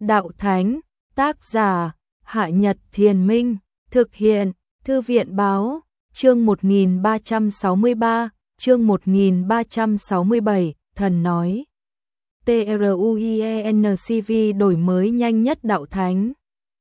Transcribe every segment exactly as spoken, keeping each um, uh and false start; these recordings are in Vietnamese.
Đạo Thánh, tác giả, Hạ Nhật Thiền Minh, thực hiện, Thư viện Báo, chương một nghìn ba trăm sáu mươi ba, chương một nghìn ba trăm sáu mươi bảy, thần nói. TRUIENCV đổi mới nhanh nhất Đạo Thánh.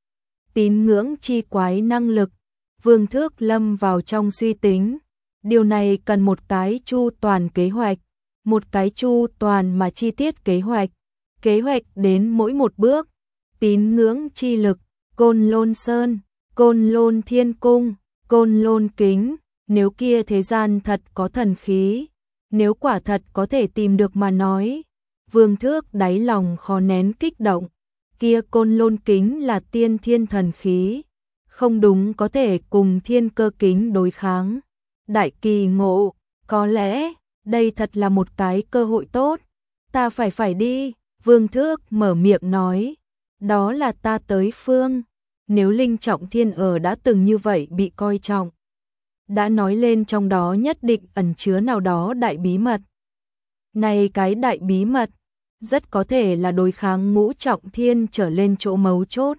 Tín ngưỡng chi quái năng lực, Vương Thước lâm vào trong suy tính. Điều này cần một cái chu toàn kế hoạch, một cái chu toàn mà chi tiết kế hoạch, kế hoạch đến mỗi một bước. Tín ngưỡng chi lực, Côn Lôn Sơn, Côn Lôn Thiên Cung, Côn Lôn Kính, nếu kia thế gian thật có thần khí, nếu quả thật có thể tìm được mà nói, Vương Thước đáy lòng khó nén kích động, kia Côn Lôn Kính là tiên thiên thần khí, không đúng có thể cùng Thiên Cơ Kính đối kháng. Đại kỳ ngộ, có lẽ đây thật là một cái cơ hội tốt, ta phải phải đi. Vương Thước mở miệng nói, đó là ta tới phương, nếu Linh Trọng Thiên ở đã từng như vậy bị coi trọng, đã nói lên trong đó nhất định ẩn chứa nào đó đại bí mật. Này cái đại bí mật, rất có thể là đối kháng Ngũ Trọng Thiên trở lên chỗ mấu chốt.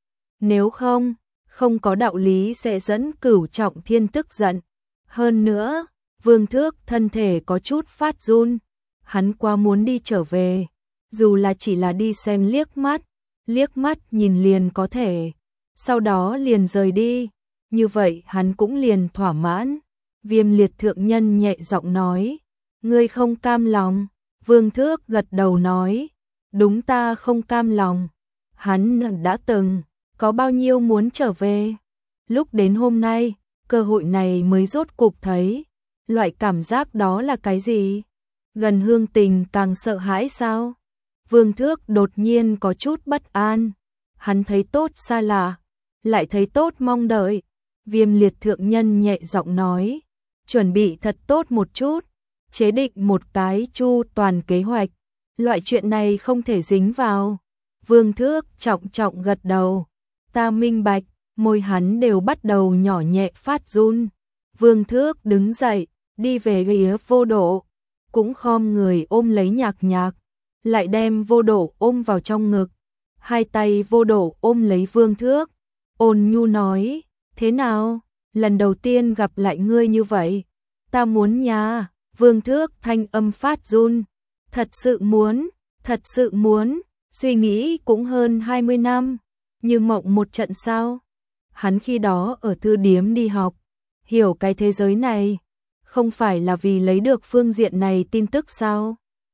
Nếu không, không có đạo lý sẽ dẫn Cửu Trọng Thiên tức giận. Hơn nữa, Vương Thước thân thể có chút phát run, hắn quá muốn đi trở về, dù là chỉ là đi xem liếc mắt, liếc mắt nhìn liền có thể, sau đó liền rời đi, như vậy hắn cũng liền thỏa mãn. Viêm Liệt thượng nhân nhẹ giọng nói, ngươi không cam lòng. Vương Thước gật đầu nói, đúng ta không cam lòng. Hắn đã từng, có bao nhiêu muốn trở về. Lúc đến hôm nay, cơ hội này mới rốt cục thấy. Loại cảm giác đó là cái gì? Gần Hương Tình càng sợ hãi sao? Vương Thước đột nhiên có chút bất an. Hắn thấy tốt xa lạ, lại thấy tốt mong đợi. Viêm Liệt thượng nhân nhẹ giọng nói, chuẩn bị thật tốt một chút, chế định một cái chu toàn kế hoạch. Loại chuyện này không thể dính vào. Vương Thước trọng trọng gật đầu. Ta minh bạch, môi hắn đều bắt đầu nhỏ nhẹ phát run. Vương Thước đứng dậy, đi về phía Vô Độ, cũng khom người ôm lấy Nhạc Nhạc, lại đem Vô Độ ôm vào trong ngực. Hai tay Vô Độ ôm lấy Vương Thước, ôn nhu nói, thế nào, lần đầu tiên gặp lại ngươi như vậy, ta muốn nha. Vương Thước thanh âm phát run, thật sự muốn, thật sự muốn, suy nghĩ cũng hơn hai mươi năm, như mộng một trận sao. Hắn khi đó ở thư điếm đi học, hiểu cái thế giới này, không phải là vì lấy được phương diện này tin tức sao?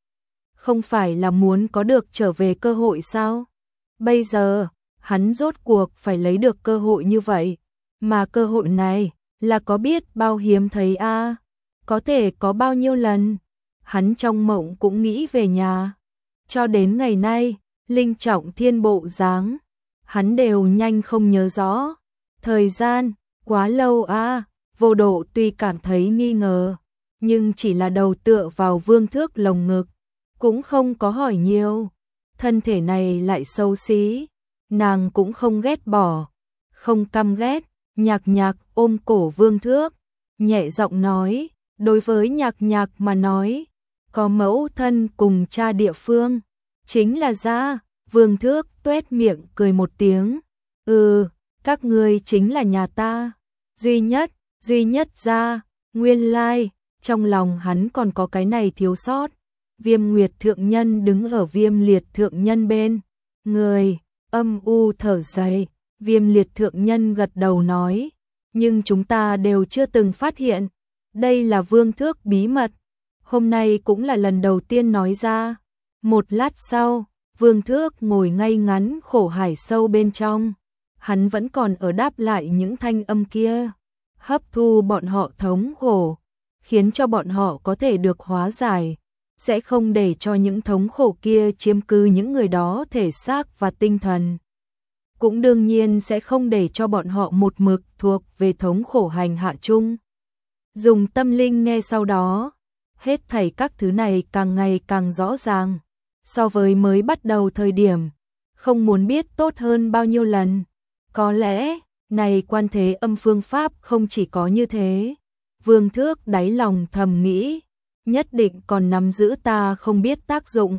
Không phải là muốn có được trở về cơ hội sao? Bây giờ, hắn rốt cuộc phải lấy được cơ hội như vậy, mà cơ hội này là có biết bao hiếm thấy a, à? Có thể có bao nhiêu lần, hắn trong mộng cũng nghĩ về nhà. Cho đến ngày nay, Linh Trọng Thiên bộ dáng, hắn đều nhanh không nhớ rõ. Thời gian, quá lâu a. À? Vô Độ tuy cảm thấy nghi ngờ, nhưng chỉ là đầu tựa vào Vương Thước lồng ngực, cũng không có hỏi nhiều. Thân thể này lại xấu xí, nàng cũng không ghét bỏ, không căm ghét. Nhạc Nhạc ôm cổ Vương Thước, nhẹ giọng nói, đối với Nhạc Nhạc mà nói, có mẫu thân cùng cha địa phương, chính là gia. Vương Thước tuét miệng cười một tiếng, ừ, các ngươi chính là nhà ta, duy nhất, duy nhất gia. Nguyên lai, trong lòng hắn còn có cái này thiếu sót. Viêm Nguyệt thượng nhân đứng ở Viêm Liệt thượng nhân bên người, âm u thở dài. Viêm Liệt thượng nhân gật đầu nói, nhưng chúng ta đều chưa từng phát hiện, đây là Vương Thước bí mật, hôm nay cũng là lần đầu tiên nói ra. Một lát sau, Vương Thước ngồi ngay ngắn khổ hải sâu bên trong, hắn vẫn còn ở đáp lại những thanh âm kia, hấp thu bọn họ thống khổ, khiến cho bọn họ có thể được hóa giải, sẽ không để cho những thống khổ kia chiếm cứ những người đó thể xác và tinh thần. Cũng đương nhiên sẽ không để cho bọn họ một mực thuộc về thống khổ hành hạ chung. Dùng tâm linh nghe sau đó, hết thảy các thứ này càng ngày càng rõ ràng, so với mới bắt đầu thời điểm, không muốn biết tốt hơn bao nhiêu lần. Có lẽ, này quan thế âm phương pháp không chỉ có như thế. Vương Thước đáy lòng thầm nghĩ, nhất định còn nắm giữ ta không biết tác dụng.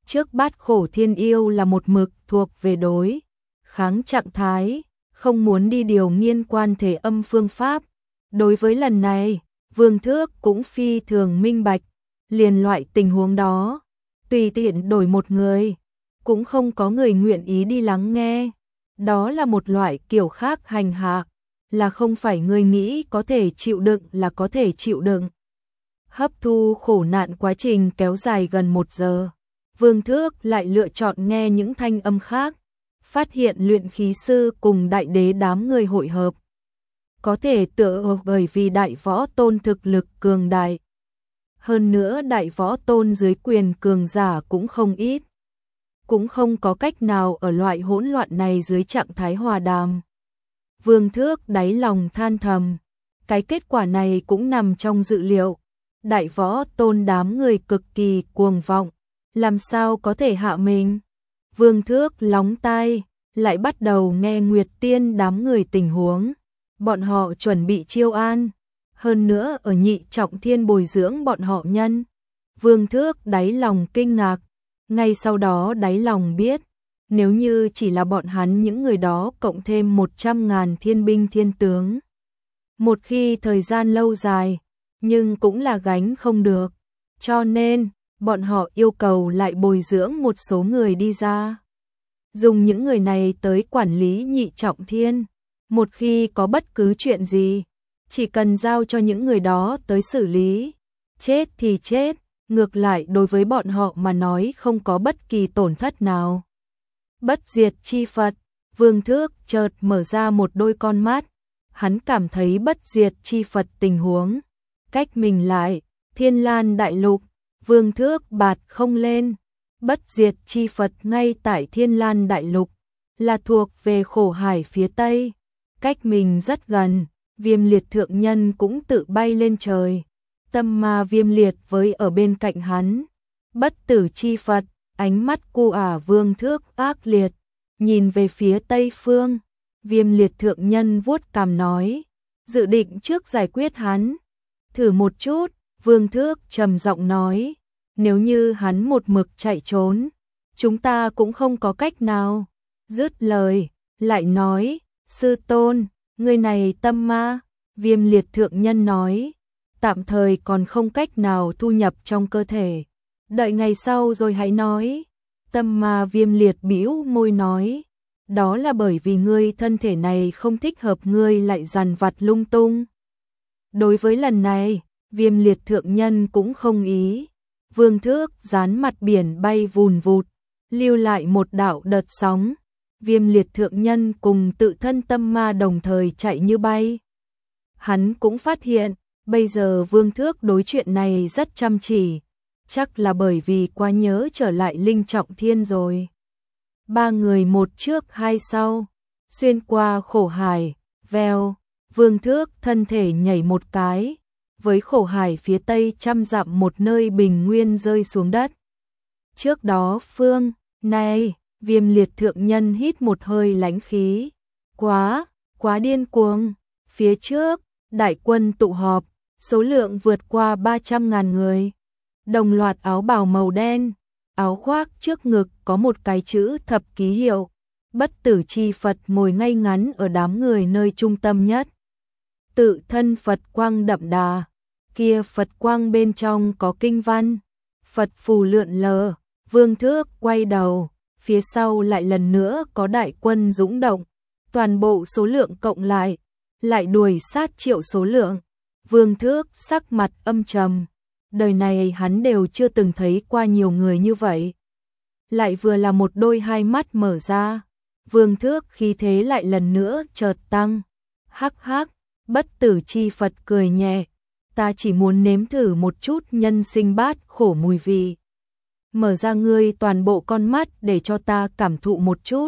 Trước Bát Khổ Thiên Yêu là một mực thuộc về đối kháng trạng thái, không muốn đi điều nghiên quan thể âm phương pháp. Đối với lần này, Vương Thước cũng phi thường minh bạch, liền loại tình huống đó, tùy tiện đổi một người, cũng không có người nguyện ý đi lắng nghe. Đó là một loại kiểu khác hành hạ, là không phải người nghĩ có thể chịu đựng là có thể chịu đựng. Hấp thu khổ nạn quá trình kéo dài gần một giờ, Vương Thước lại lựa chọn nghe những thanh âm khác, phát hiện luyện khí sư cùng đại đế đám người hội hợp. Có thể tựa bởi vì đại võ tôn thực lực cường đại. Hơn nữa đại võ tôn dưới quyền cường giả cũng không ít. Cũng không có cách nào ở loại hỗn loạn này dưới trạng thái hòa đàm. Vương Thước đáy lòng than thầm, cái kết quả này cũng nằm trong dự liệu. Đại võ tôn đám người cực kỳ cuồng vọng, làm sao có thể hạ mình. Vương Thước lóng tai, lại bắt đầu nghe Nguyệt Tiên đám người tình huống. Bọn họ chuẩn bị chiêu an, hơn nữa ở Nhị Trọng Thiên bồi dưỡng bọn họ nhân. Vương Thước đáy lòng kinh ngạc, ngay sau đó đáy lòng biết, nếu như chỉ là bọn hắn những người đó cộng thêm một trăm ngàn thiên binh thiên tướng. Một khi thời gian lâu dài, nhưng cũng là gánh không được, cho nên bọn họ yêu cầu lại bồi dưỡng một số người đi ra. Dùng những người này tới quản lý Nhị Trọng Thiên. Một khi có bất cứ chuyện gì, chỉ cần giao cho những người đó tới xử lý. Chết thì chết, ngược lại đối với bọn họ mà nói không có bất kỳ tổn thất nào. Bất diệt chi Phật, Vương Thước chợt mở ra một đôi con mắt. Hắn cảm thấy bất diệt chi Phật tình huống. Cách mình lại, Thiên Lan Đại Lục, Vương Thước bạt không lên. Bất diệt chi Phật ngay tại Thiên Lan Đại Lục, là thuộc về khổ hải phía Tây. Cách mình rất gần, Viêm Liệt thượng nhân cũng tự bay lên trời. Tâm ma Viêm Liệt với ở bên cạnh hắn. Bất tử chi Phật, ánh mắt cu ả Vương Thước ác liệt, nhìn về phía Tây phương. Viêm Liệt thượng nhân vuốt cằm nói, dự định trước giải quyết hắn. Thử một chút, Vương Thước trầm giọng nói, nếu như hắn một mực chạy trốn, chúng ta cũng không có cách nào. Dứt lời, lại nói, sư tôn, người này tâm ma. Viêm Liệt thượng nhân nói, tạm thời còn không cách nào thu nhập trong cơ thể, đợi ngày sau rồi hãy nói. Tâm ma Viêm Liệt bĩu môi nói, đó là bởi vì ngươi thân thể này không thích hợp ngươi lại dằn vặt lung tung. Đối với lần này, Viêm Liệt thượng nhân cũng không ý. Vương Thước dán mặt biển bay vùn vụt, lưu lại một đạo đợt sóng. Viêm Liệt thượng nhân cùng tự thân tâm ma đồng thời chạy như bay. Hắn cũng phát hiện, bây giờ Vương Thước đối chuyện này rất chăm chỉ, chắc là bởi vì quá nhớ trở lại Linh Trọng Thiên rồi. Ba người một trước hai sau, xuyên qua khổ hải, vèo, Vương Thước thân thể nhảy một cái, với khổ hải phía Tây trăm dặm một nơi bình nguyên rơi xuống đất. Trước đó phương, này, Viêm Liệt thượng nhân hít một hơi lãnh khí. Quá, quá điên cuồng. Phía trước, đại quân tụ họp, số lượng vượt qua ba trăm ngàn người. Đồng loạt áo bào màu đen, áo khoác trước ngực có một cái chữ thập ký hiệu. Bất tử chi Phật ngồi ngay ngắn ở đám người nơi trung tâm nhất. Tự thân Phật quang đậm đà, kia Phật quang bên trong có kinh văn, Phật phù lượn lờ. Vương Thước quay đầu, phía sau lại lần nữa có đại quân dũng động, toàn bộ số lượng cộng lại, lại đuổi sát triệu số lượng. Vương Thước sắc mặt âm trầm, đời này hắn đều chưa từng thấy qua nhiều người như vậy. Lại vừa là một đôi hai mắt mở ra, Vương Thước khí thế lại lần nữa chợt tăng. Hắc hắc, bất tử chi Phật cười nhẹ, ta chỉ muốn nếm thử một chút nhân sinh bát khổ mùi vị. Mở ra ngươi toàn bộ con mắt để cho ta cảm thụ một chút.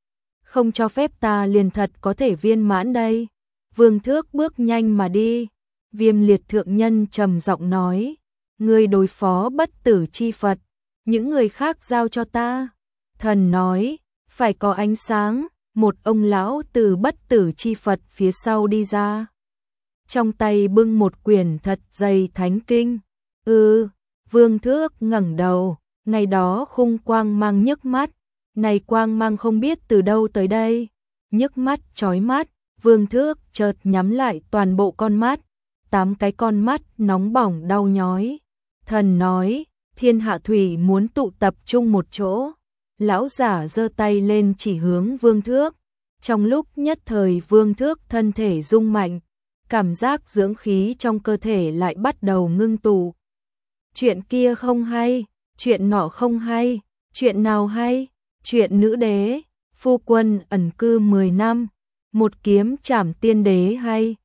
Không cho phép ta liền thật có thể viên mãn đây. Vương Thước bước nhanh mà đi. Viêm Liệt thượng nhân trầm giọng nói, ngươi đối phó bất tử chi Phật, những người khác giao cho ta. Thần nói, phải có ánh sáng. Một ông lão từ bất tử chi Phật phía sau đi ra, trong tay bưng một quyển thật dày thánh kinh. Ừ, Vương Thước ngẩng đầu, Ngày đó khung quang mang nhức mắt, này quang mang không biết từ đâu tới đây, nhức mắt chói mắt, Vương Thước chợt nhắm lại toàn bộ con mắt, tám cái con mắt nóng bỏng đau nhói. Thần nói, thiên hạ thủy muốn tụ tập chung một chỗ. Lão giả giơ tay lên chỉ hướng Vương Thước. Trong lúc nhất thời Vương Thước thân thể rung mạnh, cảm giác dưỡng khí trong cơ thể lại bắt đầu ngưng tụ. Chuyện kia không hay, chuyện nọ không hay, chuyện nào hay? Chuyện nữ đế, phu quân ẩn cư mười năm, một kiếm trảm tiên đế hay?